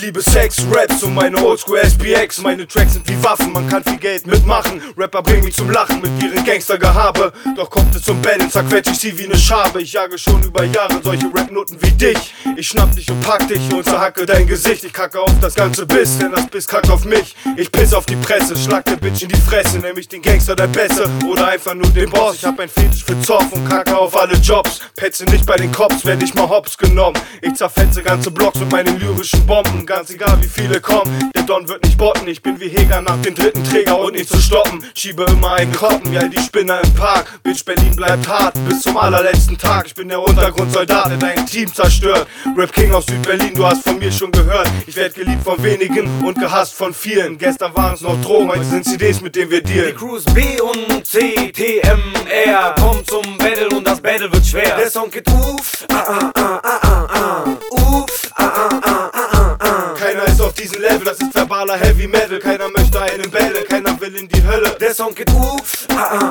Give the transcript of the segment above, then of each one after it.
liebe Sex, Raps und meine Oldschool SPX. Meine Tracks sind wie Waffen, man kann viel Geld mitmachen. Rapper bringen mich zum Lachen mit ihren Gangstergehabe. Doch kommt es zum Bellen, zerquetsch ich sie wie ne Schabe. Ich jage schon über Jahre solche Rap-Noten wie dich. Ich schnapp dich und pack dich und zerhacke dein Gesicht. Ich kacke auf das ganze Biss, denn das Biss kackt auf mich. Ich piss auf die Presse, schlag der Bitch in die Fresse. Nenn mich den Gangster der Beste oder einfach nur den Boss. Ich hab ein Fetisch für Zoff und kacke auf alle Jobs. Petze nicht bei den Cops, werd ich mal hops genommen. Ich zerfetze ganze Blocks mit meinen lyrischen Bomben. Ganz egal wie viele kommen, der Don wird nicht botten. Ich bin wie Heger nach dem dritten Träger und nicht zu stoppen. Schiebe immer einen Koppen, wie all die Spinner im Park. Bitch, Berlin bleibt hart, bis zum allerletzten Tag. Ich bin der Untergrundsoldat, der dein Team zerstört. Rap King aus Süd-Berlin, du hast von mir schon gehört. Ich werd geliebt von wenigen und gehasst von vielen. Gestern waren es noch Drogen, heute sind CDs, mit denen wir dealen. Die Crews B und C, T, M, R kommt zum Battle und das Battle wird schwer. Der Song geht uff, uff, Keiner ist auf diesem Level, das ist verbaler Heavy Metal. Keiner möchte einen Bälle, keiner will in die Hölle. Der Song geht uff,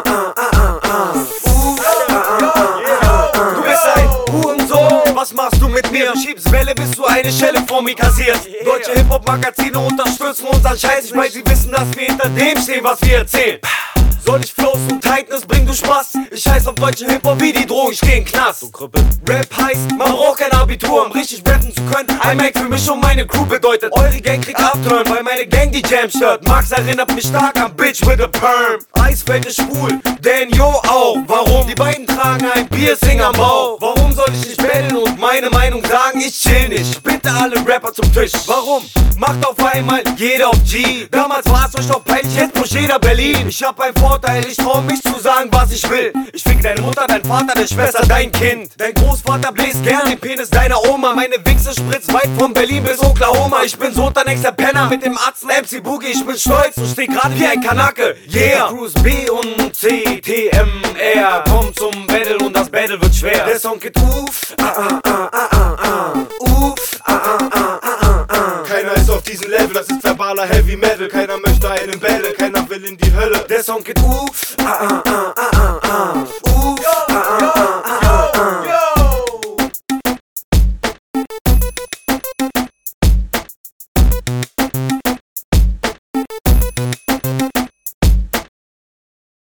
Du bist ein Hurensohn, was machst du mit mir? Schiebst Welle, bis du eine Schelle vor mir kassierst. Deutsche Hip-Hop-Magazine unterstützen unseren Scheiß. Ich mein, sie wissen, dass wir hinter dem stehen, was wir erzählen. Soll ich Flows und Tightness, bring du Spaß? Ich scheiß auf deutschen Hip-Hop wie die Drogen, ich geh in den Knast. Rap heißt, man braucht kein Abitur, um richtig rappen zu können. Ein Mic für mich und meine Crew bedeutet, eure Gang kriegt Upturn, weil meine Gang die Jam stört. Max erinnert mich stark an Bitch with a Perm. Eisfeld ist schwul, Daniel auch. Warum? Die beiden tragen ein Piercing am Bauch. Warum soll ich nicht betteln und meine Meinung sagen? Ich chill nicht, bitte alle Rapper zum Tisch. Warum? Macht auf einmal jeder auf G. Damals war es euch doch peinlich, jetzt muss jeder Berlin. Ich hab einen Vorteil, ich trau mich zu sagen, was ich will. Ich fick deine Mutter, dein Vater, deine Schwester, dein Kind. Dein Großvater bläst gern den Penis deiner Oma. Meine Wichse spritzt weit von Berlin bis Oklahoma. Ich bin so der nächste Penner mit dem Arzt MC Boogie. Ich bin stolz und steh grad wie ein Kanake. Yeah! Crews B und C, T, M, R kommt zum Battle und das Battle wird schwer. Der Song geht uff, uff, Keiner ist auf diesem Level, das ist verbaler Heavy Metal. Keiner möchte einen Bälle, keiner will in die Hölle. Der Song geht uff,